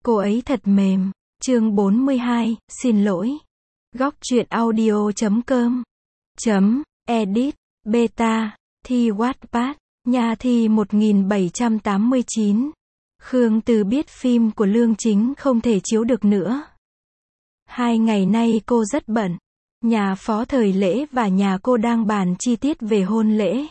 Cô ấy thật mềm. Chương 42, xin lỗi. Góc truyện audio.com Edit, Beta, thi Wattpad, nhà thi 1789. Khương Từ biết phim của Lương Chính không thể chiếu được nữa. 2 ngày nay cô rất bận. Nhà Phó Thời Lễ và nhà cô đang bàn chi tiết về hôn lễ.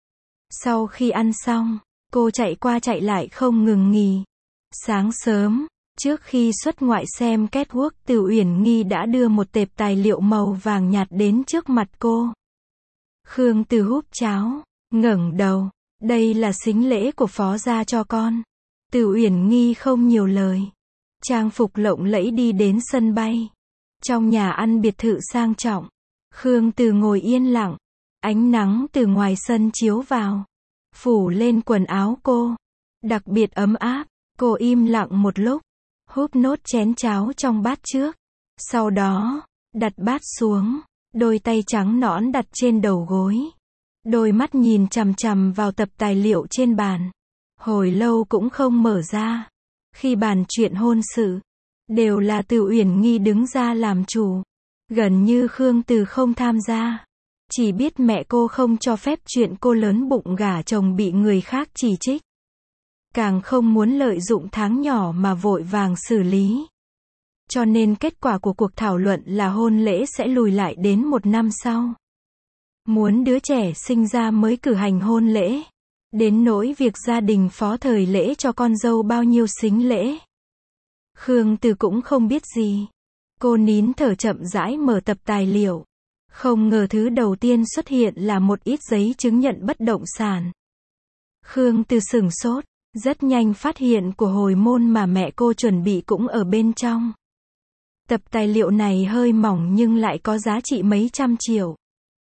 Sau khi ăn xong, cô chạy qua chạy lại không ngừng nghỉ. Sáng sớm, trước khi xuất ngoại xem catwalk, Từ Uyển Nghi đã đưa một tệp tài liệu màu vàng nhạt đến trước mặt cô. Khương Từ húp cháo, ngẩng đầu. Đây là sính lễ của Phó gia cho con. Từ Uyển Nghi không nhiều lời. Trang phục lộng lẫy đi đến sân bay. Trong nhà ăn biệt thự sang trọng, Khương Từ ngồi yên lặng. Ánh nắng từ ngoài sân chiếu vào, phủ lên quần áo cô, đặc biệt ấm áp. Cô im lặng một lúc, húp nốt chén cháo trong bát trước. Sau đó, đặt bát xuống, đôi tay trắng nõn đặt trên đầu gối. Đôi mắt nhìn chằm chằm vào tập tài liệu trên bàn. Hồi lâu cũng không mở ra. Khi bàn chuyện hôn sự, đều là Từ Uyển Nghi đứng ra làm chủ. Gần như Khương Từ không tham gia. Chỉ biết mẹ cô không cho phép chuyện cô lớn bụng gả chồng bị người khác chỉ trích. Càng không muốn lợi dụng tháng nhỏ mà vội vàng xử lý. Cho nên kết quả của cuộc thảo luận là hôn lễ sẽ lùi lại đến 1 năm sau. Muốn đứa trẻ sinh ra mới cử hành hôn lễ. Đến nỗi việc gia đình Phó Thời Lễ cho con dâu bao nhiêu sính lễ, Khương Từ cũng không biết gì. Cô nín thở chậm rãi mở tập tài liệu. Không ngờ thứ đầu tiên xuất hiện là một ít giấy chứng nhận bất động sản. Khương Từ sửng sốt, rất nhanh phát hiện của hồi môn mà mẹ cô chuẩn bị cũng ở bên trong. Tập tài liệu này hơi mỏng nhưng lại có giá trị mấy trăm triệu.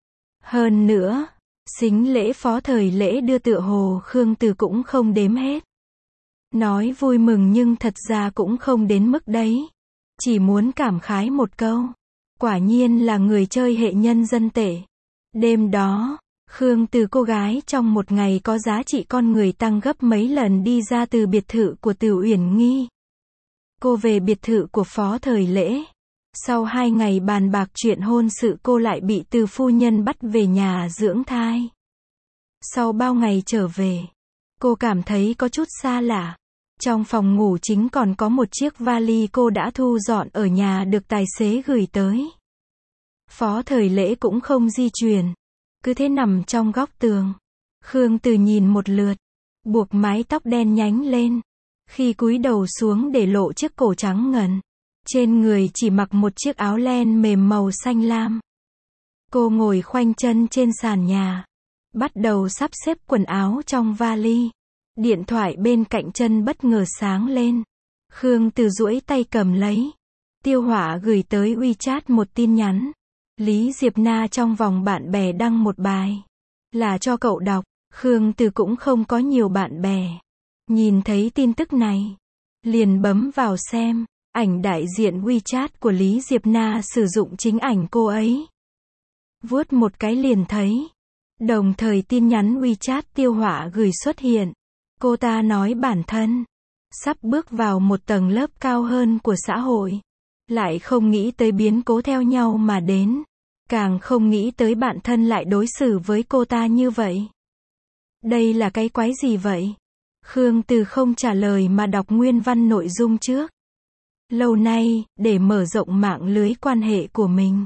Hơn nữa, sính lễ Phó Thời Lễ đưa tựa hồ Khương Từ cũng không đếm hết. Nói vui mừng nhưng thật ra cũng không đến mức đấy. Chỉ muốn cảm khái một câu. Quả nhiên là người chơi hệ nhân dân tệ. Đêm đó, Khương Từ cô gái trong một ngày có giá trị con người tăng gấp mấy lần đi ra từ biệt thự của Từ Uyển Nghi. Cô về biệt thự của Phó Thời Lễ. Sau 2 ngày bàn bạc chuyện hôn sự cô lại bị Từ phu nhân bắt về nhà dưỡng thai. Sau bao ngày trở về, cô cảm thấy có chút xa lạ. Trong phòng ngủ chính còn có một chiếc vali cô đã thu dọn ở nhà được tài xế gửi tới. Phó Thời Lễ cũng không di chuyển, cứ thế nằm trong góc tường. Khương Từ nhìn một lượt, buộc mái tóc đen nhánh lên. Khi cúi đầu xuống để lộ chiếc cổ trắng ngần, trên người chỉ mặc một chiếc áo len mềm màu xanh lam. Cô ngồi khoanh chân trên sàn nhà, bắt đầu sắp xếp quần áo trong vali. Điện thoại bên cạnh chân bất ngờ sáng lên. Khương Từ duỗi tay cầm lấy. Tiêu Hỏa gửi tới WeChat một tin nhắn. Lý Diệp Na trong vòng bạn bè đăng một bài. Là cho cậu đọc. Khương Từ cũng không có nhiều bạn bè. Nhìn thấy tin tức này, liền bấm vào xem. Ảnh đại diện WeChat của Lý Diệp Na sử dụng chính ảnh cô ấy. Vuốt một cái liền thấy. Đồng thời tin nhắn WeChat Tiêu Hỏa gửi xuất hiện. Cô ta nói bản thân sắp bước vào một tầng lớp cao hơn của xã hội. Lại không nghĩ tới biến cố theo nhau mà đến. Càng không nghĩ tới bản thân lại đối xử với cô ta như vậy. Đây là cái quái gì vậy? Khương Từ không trả lời mà đọc nguyên văn nội dung trước. Lâu nay, để mở rộng mạng lưới quan hệ của mình,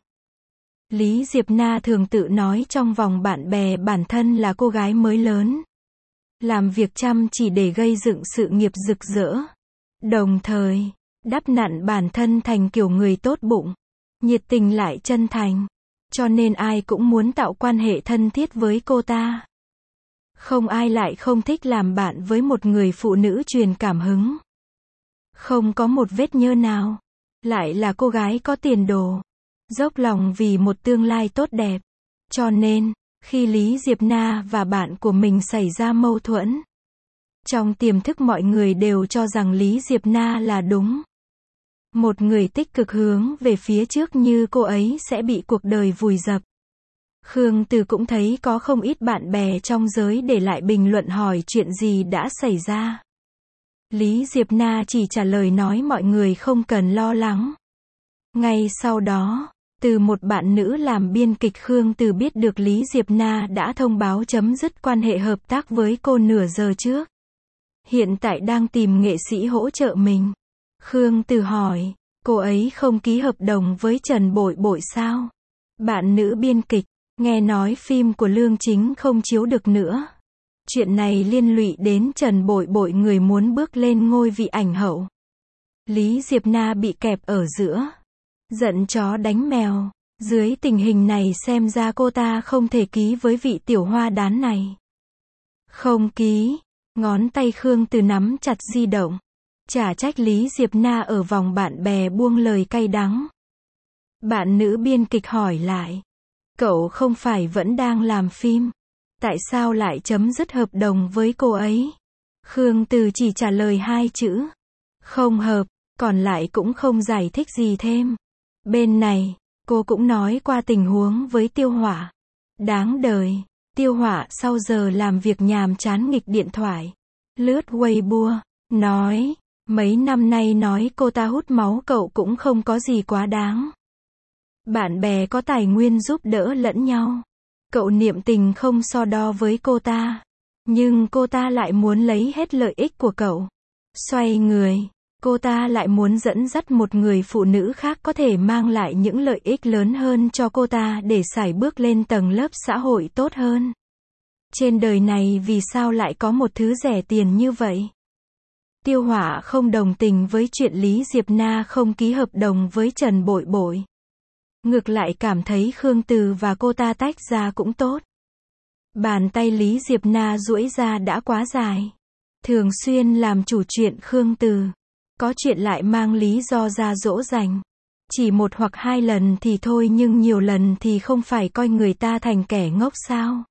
Lý Diệp Na thường tự nói trong vòng bạn bè bản thân là cô gái mới lớn. Làm việc chăm chỉ để gây dựng sự nghiệp rực rỡ. Đồng thời, đắp nặn bản thân thành kiểu người tốt bụng, nhiệt tình lại chân thành. Cho nên ai cũng muốn tạo quan hệ thân thiết với cô ta. Không ai lại không thích làm bạn với một người phụ nữ truyền cảm hứng. Không có một vết nhơ nào. Lại là cô gái có tiền đồ. Dốc lòng vì một tương lai tốt đẹp. Cho nên, khi Lý Diệp Na và bạn của mình xảy ra mâu thuẫn, trong tiềm thức mọi người đều cho rằng Lý Diệp Na là đúng. Một người tích cực hướng về phía trước như cô ấy sẽ bị cuộc đời vùi dập. Khương Từ cũng thấy có không ít bạn bè trong giới để lại bình luận hỏi chuyện gì đã xảy ra. Lý Diệp Na chỉ trả lời nói mọi người không cần lo lắng. Ngay sau đó, từ một bạn nữ làm biên kịch Khương Từ biết được Lý Diệp Na đã thông báo chấm dứt quan hệ hợp tác với cô nửa giờ trước. Hiện tại đang tìm nghệ sĩ hỗ trợ mình. Khương Từ hỏi, cô ấy không ký hợp đồng với Trần Bội Bội sao? Bạn nữ biên kịch, nghe nói phim của Lương Chính không chiếu được nữa. Chuyện này liên lụy đến Trần Bội Bội người muốn bước lên ngôi vị ảnh hậu. Lý Diệp Na bị kẹp ở giữa. Giận chó đánh mèo. Dưới tình hình này xem ra cô ta không thể ký với vị tiểu hoa đán này. Không ký. Ngón tay Khương Từ nắm chặt di động. Chả trách Lý Diệp Na ở vòng bạn bè buông lời cay đắng. Bạn nữ biên kịch hỏi lại. Cậu không phải vẫn đang làm phim? Tại sao lại chấm dứt hợp đồng với cô ấy? Khương Từ chỉ trả lời 2 chữ. Không hợp, còn lại cũng không giải thích gì thêm. Bên này, cô cũng nói qua tình huống với Tiêu Hỏa. Đáng đời, Tiêu Hỏa sau giờ làm việc nhàm chán nghịch điện thoại. Lướt Weibo, nói, mấy năm nay nói cô ta hút máu cậu cũng không có gì quá đáng. Bạn bè có tài nguyên giúp đỡ lẫn nhau. Cậu niệm tình không so đo với cô ta. Nhưng cô ta lại muốn lấy hết lợi ích của cậu. Xoay người, cô ta lại muốn dẫn dắt một người phụ nữ khác có thể mang lại những lợi ích lớn hơn cho cô ta để sải bước lên tầng lớp xã hội tốt hơn. Trên đời này vì sao lại có một thứ rẻ tiền như vậy? Tiêu Hỏa không đồng tình với chuyện Lý Diệp Na không ký hợp đồng với Trần Bội Bội. Ngược lại cảm thấy Khương Từ và cô ta tách ra cũng tốt. Bàn tay Lý Diệp Na duỗi ra đã quá dài. Thường xuyên làm chủ chuyện Khương Từ. Có chuyện lại mang lý do ra dỗ dành. Chỉ 1 hoặc 2 lần thì thôi nhưng nhiều lần thì không phải coi người ta thành kẻ ngốc sao?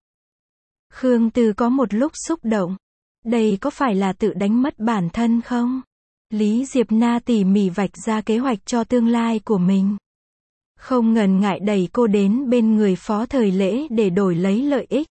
Khương Từ có một lúc xúc động. Đây có phải là tự đánh mất bản thân không? Lý Diệp Na tỉ mỉ vạch ra kế hoạch cho tương lai của mình. Không ngần ngại đẩy cô đến bên người Phó Thời Lễ để đổi lấy lợi ích.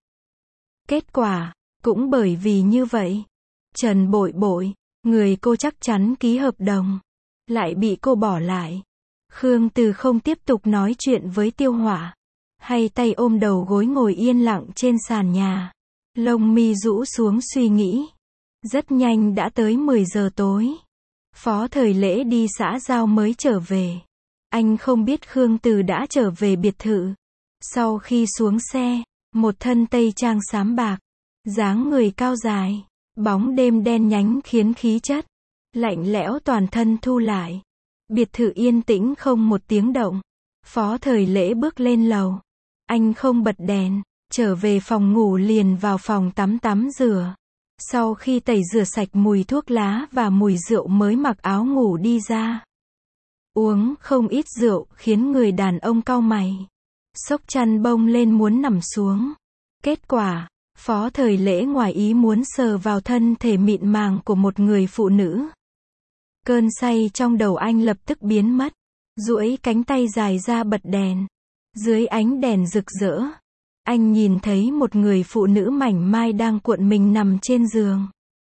Kết quả, cũng bởi vì như vậy, Trần Bội Bội, người cô chắc chắn ký hợp đồng, lại bị cô bỏ lại. Khương Từ không tiếp tục nói chuyện với Tiêu Hỏa, hay tay ôm đầu gối ngồi yên lặng trên sàn nhà. Lông mi rũ xuống suy nghĩ. Rất nhanh đã tới 10 giờ tối. Phó Thời Lễ đi xã giao mới trở về. Anh không biết Khương Từ đã trở về biệt thự. Sau khi xuống xe, một thân tây trang xám bạc, dáng người cao dài, bóng đêm đen nhánh khiến khí chất lạnh lẽo toàn thân thu lại. Biệt thự yên tĩnh không một tiếng động. Phó Thời Lễ bước lên lầu. Anh không bật đèn, trở về phòng ngủ liền vào phòng tắm rửa. Sau khi tẩy rửa sạch mùi thuốc lá và mùi rượu mới mặc áo ngủ đi ra. Uống không ít rượu khiến người đàn ông cau mày. Xốc chăn bông lên muốn nằm xuống. Kết quả, Phó Thời Lễ ngoài ý muốn sờ vào thân thể mịn màng của một người phụ nữ. Cơn say trong đầu anh lập tức biến mất. Duỗi cánh tay dài ra bật đèn. Dưới ánh đèn rực rỡ, anh nhìn thấy một người phụ nữ mảnh mai đang cuộn mình nằm trên giường.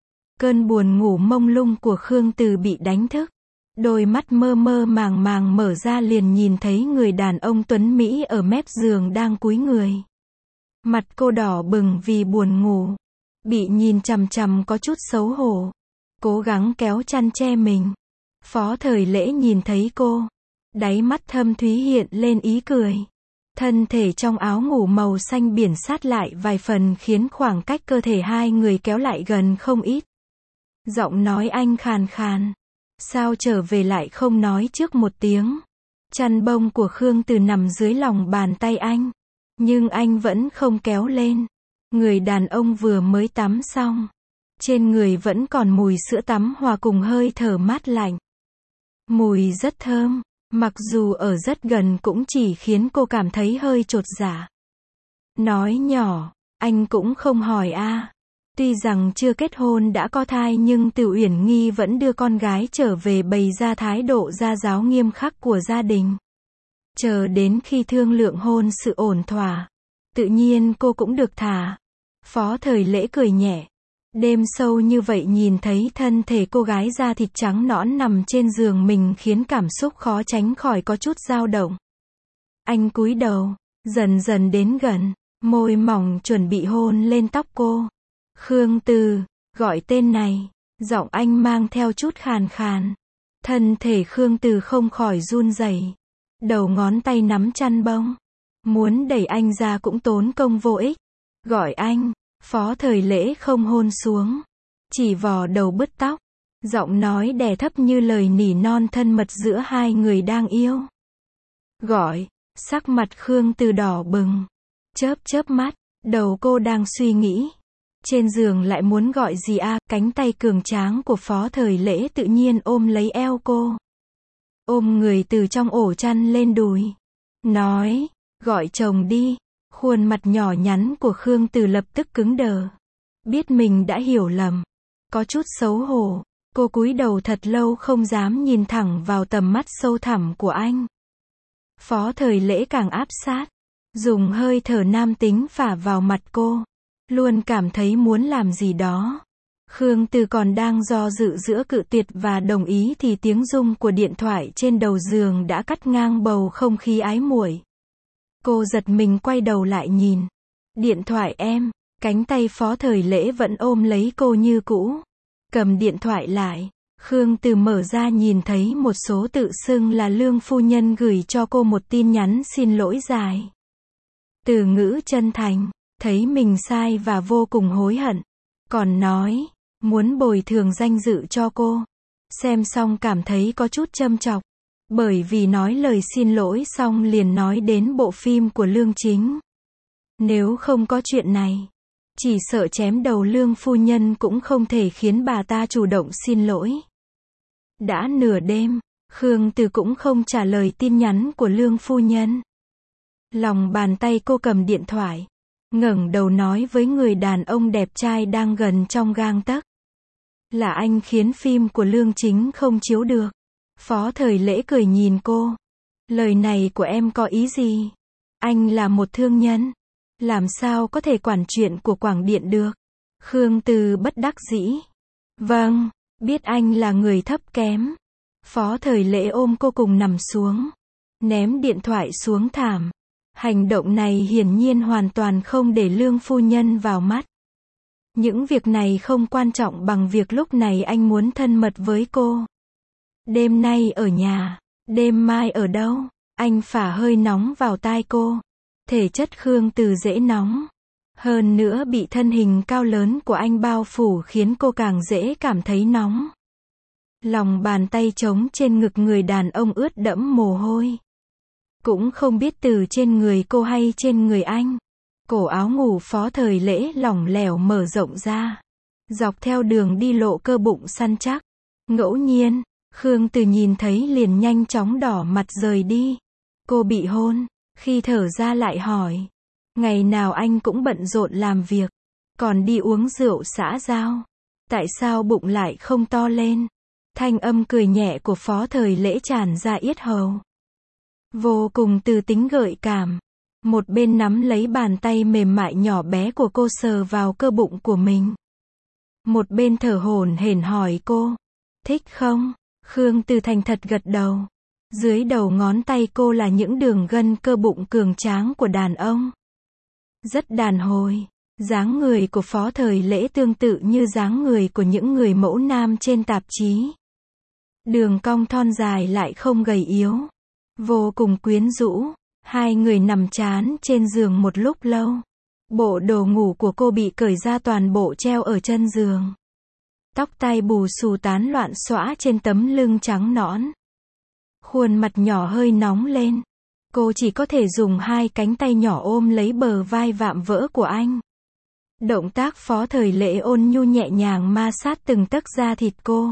Cơn buồn ngủ mông lung của Khương Từ bị đánh thức. Đôi mắt mơ mơ màng màng mở ra liền nhìn thấy người đàn ông tuấn Mỹ ở mép giường đang cúi người. Mặt cô đỏ bừng vì buồn ngủ. Bị nhìn chằm chằm có chút xấu hổ. Cố gắng kéo chăn che mình. Phó Thời Lễ nhìn thấy cô. Đáy mắt thâm thúy hiện lên ý cười. Thân thể trong áo ngủ màu xanh biển sát lại vài phần khiến khoảng cách cơ thể hai người kéo lại gần không ít. Giọng nói anh khàn khàn. Sao trở về lại không nói trước một tiếng? Chăn bông của Khương Từ nằm dưới lòng bàn tay anh. Nhưng anh vẫn không kéo lên. Người đàn ông vừa mới tắm xong. Trên người vẫn còn mùi sữa tắm hòa cùng hơi thở mát lạnh. Mùi rất thơm. Mặc dù ở rất gần cũng chỉ khiến cô cảm thấy hơi chột dạ. Nói nhỏ, anh cũng không hỏi a. Tuy rằng chưa kết hôn đã có thai nhưng Từ Uyển Nghi vẫn đưa con gái trở về bày ra thái độ gia giáo nghiêm khắc của gia đình. Chờ đến khi thương lượng hôn sự ổn thỏa, tự nhiên cô cũng được thả. Phó Thời Lễ cười nhẹ. Đêm sâu như vậy nhìn thấy thân thể cô gái da thịt trắng nõn nằm trên giường mình khiến cảm xúc khó tránh khỏi có chút dao động. Anh cúi đầu, dần dần đến gần, môi mỏng chuẩn bị hôn lên tóc cô. Khương Từ, gọi tên này, giọng anh mang theo chút khàn khàn. Thân thể Khương Từ không khỏi run rẩy, đầu ngón tay nắm chăn bông. Muốn đẩy anh ra cũng tốn công vô ích. Gọi anh, Phó Thời Lễ không hôn xuống, chỉ vò đầu bứt tóc. Giọng nói đè thấp như lời nỉ non thân mật giữa hai người đang yêu. Gọi, sắc mặt Khương Từ đỏ bừng, chớp chớp mắt, đầu cô đang suy nghĩ. Trên giường lại muốn gọi gì à, cánh tay cường tráng của Phó Thời Lễ tự nhiên ôm lấy eo cô. Ôm người từ trong ổ chăn lên đùi. Nói, gọi chồng đi. Khuôn mặt nhỏ nhắn của Khương Từ lập tức cứng đờ. Biết mình đã hiểu lầm. Có chút xấu hổ. Cô cúi đầu thật lâu không dám nhìn thẳng vào tầm mắt sâu thẳm của anh. Phó Thời Lễ càng áp sát. Dùng hơi thở nam tính phả vào mặt cô. Luôn cảm thấy muốn làm gì đó. Khương Từ còn đang do dự giữa cự tuyệt và đồng ý thì tiếng rung của điện thoại trên đầu giường đã cắt ngang bầu không khí ái muội. Cô giật mình quay đầu lại nhìn. Điện thoại em, cánh tay Phó Thời Lễ vẫn ôm lấy cô như cũ. Cầm điện thoại lại, Khương Từ mở ra nhìn thấy một số tự xưng là Lương phu nhân gửi cho cô một tin nhắn xin lỗi dài. Từ ngữ chân thành, thấy mình sai và vô cùng hối hận. Còn nói, muốn bồi thường danh dự cho cô. Xem xong cảm thấy có chút châm chọc. Bởi vì nói lời xin lỗi xong liền nói đến bộ phim của Lương Chính. Nếu không có chuyện này, chỉ sợ chém đầu Lương phu nhân cũng không thể khiến bà ta chủ động xin lỗi. Đã nửa đêm, Khương Từ cũng không trả lời tin nhắn của Lương phu nhân. Lòng bàn tay cô cầm điện thoại, ngẩng đầu nói với người đàn ông đẹp trai đang gần trong gang tấc. Là anh khiến phim của Lương Chính không chiếu được. Phó Thời Lễ cười nhìn cô. Lời này của em có ý gì? Anh là một thương nhân. Làm sao có thể quản chuyện của Quảng Điện được? Khương Từ bất đắc dĩ. Vâng, biết anh là người thấp kém. Phó Thời Lễ ôm cô cùng nằm xuống. Ném điện thoại xuống thảm. Hành động này hiển nhiên hoàn toàn không để Lương phu nhân vào mắt. Những việc này không quan trọng bằng việc lúc này anh muốn thân mật với cô. Đêm nay ở nhà, đêm mai ở đâu? Anh phả hơi nóng vào tai cô. Thể chất Khương Từ dễ nóng. Hơn nữa bị thân hình cao lớn của anh bao phủ khiến cô càng dễ cảm thấy nóng. Lòng bàn tay trống trên ngực người đàn ông ướt đẫm mồ hôi. Cũng không biết từ trên người cô hay trên người anh. Cổ áo ngủ Phó Thời Lễ lỏng lẻo mở rộng ra. Dọc theo đường đi lộ cơ bụng săn chắc. Ngẫu nhiên, Khương Từ nhìn thấy liền nhanh chóng đỏ mặt rời đi. Cô bị hôn, khi thở ra lại hỏi. Ngày nào anh cũng bận rộn làm việc, còn đi uống rượu xã giao. Tại sao bụng lại không to lên? Thanh âm cười nhẹ của Phó Thời Lễ tràn ra yết hầu. Vô cùng từ tính gợi cảm. Một bên nắm lấy bàn tay mềm mại nhỏ bé của cô sờ vào cơ bụng của mình. Một bên thở hổn hển hỏi cô. Thích không? Khương Từ thành thật gật đầu. Dưới đầu ngón tay cô là những đường gân cơ bụng cường tráng của đàn ông. Rất đàn hồi. Dáng người của Phó Thời Lễ tương tự như dáng người của những người mẫu nam trên tạp chí. Đường cong thon dài lại không gầy yếu. Vô cùng quyến rũ. Hai người nằm chán trên giường một lúc lâu. Bộ đồ ngủ của cô bị cởi ra toàn bộ treo ở chân giường. Tóc tai bù xù tán loạn xõa trên tấm lưng trắng nõn. Khuôn mặt nhỏ hơi nóng lên. Cô chỉ có thể dùng hai cánh tay nhỏ ôm lấy bờ vai vạm vỡ của anh. Động tác Phó Thời Lễ ôn nhu nhẹ nhàng ma sát từng tấc da thịt cô.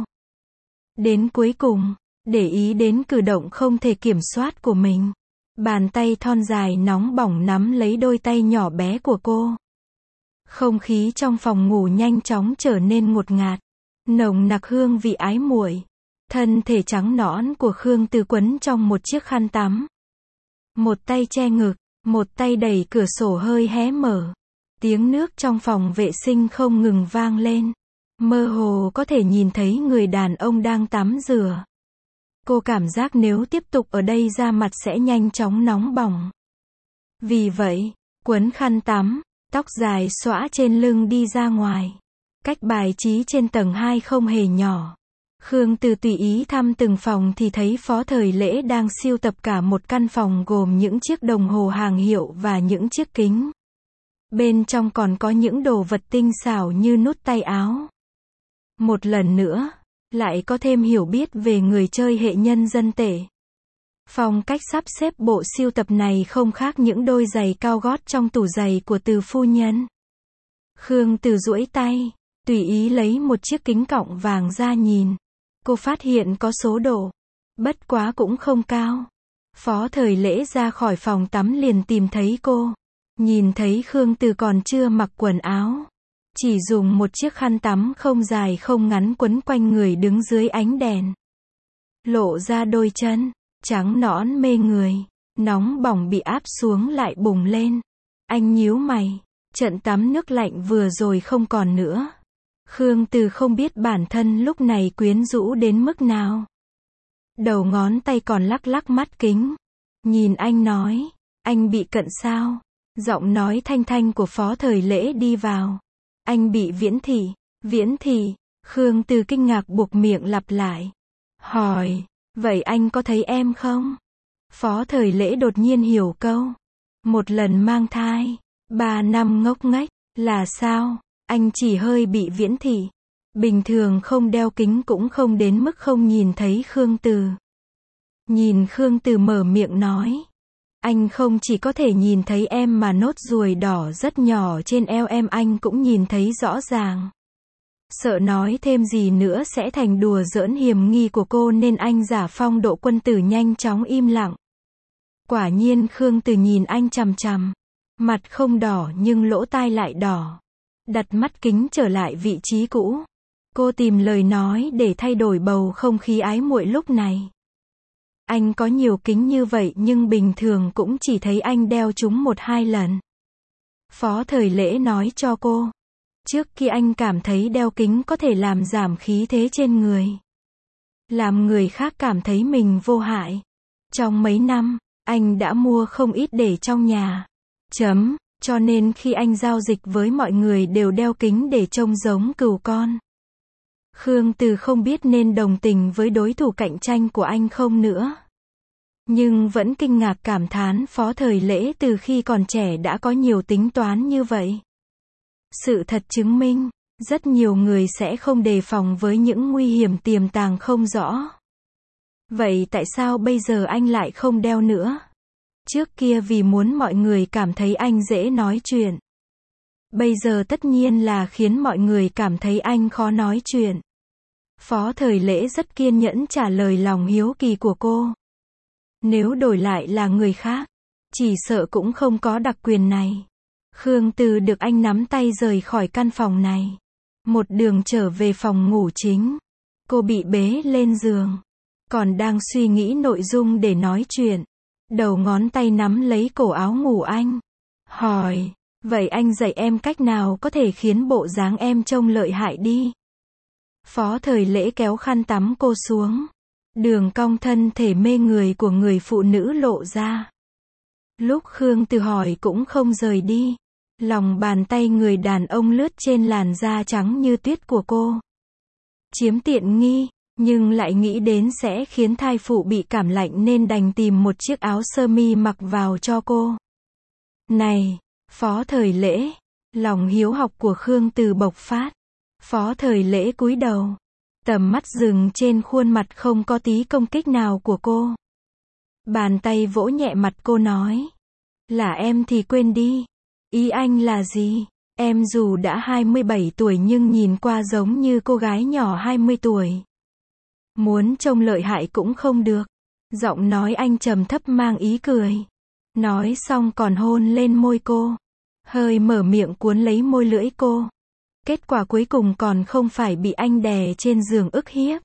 Đến cuối cùng, để ý đến cử động không thể kiểm soát của mình. Bàn tay thon dài nóng bỏng nắm lấy đôi tay nhỏ bé của cô. Không khí trong phòng ngủ nhanh chóng trở nên ngột ngạt. Nồng nặc hương vị ái muội. Thân thể trắng nõn của Khương Từ quấn trong một chiếc khăn tắm. Một tay che ngực, một tay đẩy cửa sổ hơi hé mở. Tiếng nước trong phòng vệ sinh không ngừng vang lên. Mơ hồ có thể nhìn thấy người đàn ông đang tắm rửa. Cô cảm giác nếu tiếp tục ở đây da mặt sẽ nhanh chóng nóng bỏng. Vì vậy, quấn khăn tắm, tóc dài xõa trên lưng đi ra ngoài. Cách bài trí trên tầng 2 không hề nhỏ. Khương Từ tùy ý thăm từng phòng thì thấy Phó Thời Lễ đang sưu tập cả một căn phòng gồm những chiếc đồng hồ hàng hiệu và những chiếc kính. Bên trong còn có những đồ vật tinh xảo như nút tay áo. Một lần nữa, lại có thêm hiểu biết về người chơi hệ nhân dân tệ. Phong cách sắp xếp bộ sưu tập này không khác những đôi giày cao gót trong tủ giày của Từ phu nhân. Khương Từ duỗi tay, tùy ý lấy một chiếc kính cọng vàng ra nhìn. Cô phát hiện có số độ, bất quá cũng không cao. Phó Thời Lễ ra khỏi phòng tắm liền tìm thấy cô. Nhìn thấy Khương Từ còn chưa mặc quần áo. Chỉ dùng một chiếc khăn tắm không dài không ngắn quấn quanh người đứng dưới ánh đèn. Lộ ra đôi chân, trắng nõn mê người. Nóng bỏng bị áp xuống lại bùng lên. Anh nhíu mày, trận tắm nước lạnh vừa rồi không còn nữa. Khương Từ không biết bản thân lúc này quyến rũ đến mức nào. Đầu ngón tay còn lắc lắc mắt kính. Nhìn anh nói, anh bị cận sao? Giọng nói thanh thanh của Phó Thời Lễ đi vào. Anh bị viễn thị. Viễn thị? Khương Từ kinh ngạc buộc miệng lặp lại. Hỏi, vậy anh có thấy em không? Phó Thời Lễ đột nhiên hiểu câu. Một lần mang thai, 3 năm ngốc nghếch, là sao? Anh chỉ hơi bị viễn thị. Bình thường không đeo kính cũng không đến mức không nhìn thấy Khương Từ. Nhìn Khương Từ mở miệng nói. Anh không chỉ có thể nhìn thấy em mà nốt ruồi đỏ rất nhỏ trên eo em anh cũng nhìn thấy rõ ràng. Sợ nói thêm gì nữa sẽ thành đùa giỡn hiểm nghi của cô nên anh giả phong độ quân tử nhanh chóng im lặng. Quả nhiên Khương Từ nhìn anh chằm chằm. Mặt không đỏ nhưng lỗ tai lại đỏ. Đặt mắt kính trở lại vị trí cũ. Cô tìm lời nói để thay đổi bầu không khí ái muội lúc này. Anh có nhiều kính như vậy nhưng bình thường cũng chỉ thấy anh đeo chúng 1-2 lần. Phó Thời Lễ nói cho cô. Trước khi anh cảm thấy đeo kính có thể làm giảm khí thế trên người. Làm người khác cảm thấy mình vô hại. Trong mấy năm, anh đã mua không ít để trong nhà. Cho nên khi anh giao dịch với mọi người đều đeo kính để trông giống cừu con. Khương Từ không biết nên đồng tình với đối thủ cạnh tranh của anh không nữa. Nhưng vẫn kinh ngạc cảm thán Phó Thời Lễ từ khi còn trẻ đã có nhiều tính toán như vậy. Sự thật chứng minh, rất nhiều người sẽ không đề phòng với những nguy hiểm tiềm tàng không rõ. Vậy tại sao bây giờ anh lại không đeo nữa? Trước kia vì muốn mọi người cảm thấy anh dễ nói chuyện. Bây giờ tất nhiên là khiến mọi người cảm thấy anh khó nói chuyện. Phó Thời Lễ rất kiên nhẫn trả lời lòng hiếu kỳ của cô. Nếu đổi lại là người khác, chỉ sợ cũng không có đặc quyền này. Khương Từ được anh nắm tay rời khỏi căn phòng này. Một đường trở về phòng ngủ chính. Cô bị bế lên giường. Còn đang suy nghĩ nội dung để nói chuyện. Đầu ngón tay nắm lấy cổ áo ngủ anh. Hỏi, vậy anh dạy em cách nào có thể khiến bộ dáng em trông lợi hại đi? Phó Thời Lễ kéo khăn tắm cô xuống. Đường cong thân thể mê người của người phụ nữ lộ ra. Lúc Khương Từ hỏi cũng không rời đi. Lòng bàn tay người đàn ông lướt trên làn da trắng như tuyết của cô. Chiếm tiện nghi, nhưng lại nghĩ đến sẽ khiến thai phụ bị cảm lạnh nên đành tìm một chiếc áo sơ mi mặc vào cho cô. Này, Phó Thời Lễ, lòng hiếu học của Khương Từ bộc phát. Phó Thời Lễ cúi đầu. Tầm mắt dừng trên khuôn mặt không có tí công kích nào của cô. Bàn tay vỗ nhẹ mặt cô nói. Là em thì quên đi. Ý anh là gì? Em dù đã 27 tuổi nhưng nhìn qua giống như cô gái nhỏ 20 tuổi. Muốn trông lợi hại cũng không được. Giọng nói anh trầm thấp mang ý cười. Nói xong còn hôn lên môi cô. Hơi mở miệng cuốn lấy môi lưỡi cô. Kết quả cuối cùng còn không phải bị anh đè trên giường ức hiếp.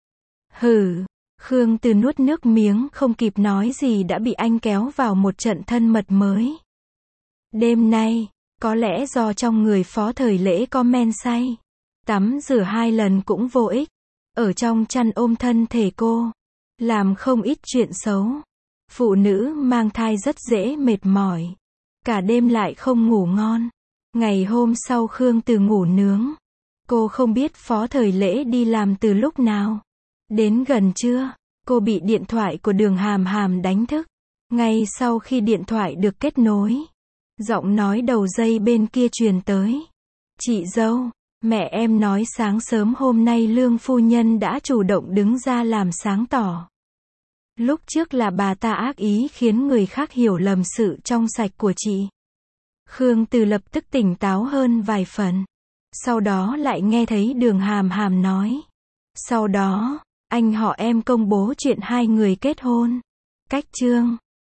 Hừ, Khương Từ nuốt nước miếng không kịp nói gì đã bị anh kéo vào một trận thân mật mới. Đêm nay, Có lẽ do trong người Phó Thời Lễ có men say. Tắm rửa 2 lần cũng vô ích. Ở trong chăn ôm thân thể cô. Làm không ít chuyện xấu. Phụ nữ mang thai rất dễ mệt mỏi. Cả đêm lại không ngủ ngon. Ngày hôm sau Khương Từ ngủ nướng. Cô không biết Phó Thời Lễ đi làm từ lúc nào. Đến gần trưa, cô bị điện thoại của Đường Hàm Hàm đánh thức. Ngay sau khi điện thoại được kết nối, giọng nói đầu dây bên kia truyền tới. Chị dâu, mẹ em nói sáng sớm hôm nay Lương phu nhân đã chủ động đứng ra làm sáng tỏ. Lúc trước là bà ta ác ý khiến người khác hiểu lầm sự trong sạch của chị. Khương Từ lập tức tỉnh táo hơn vài phần. Sau đó lại nghe thấy Đường Hàm Hàm nói. Sau đó, anh họ em công bố chuyện hai người kết hôn. Cách chương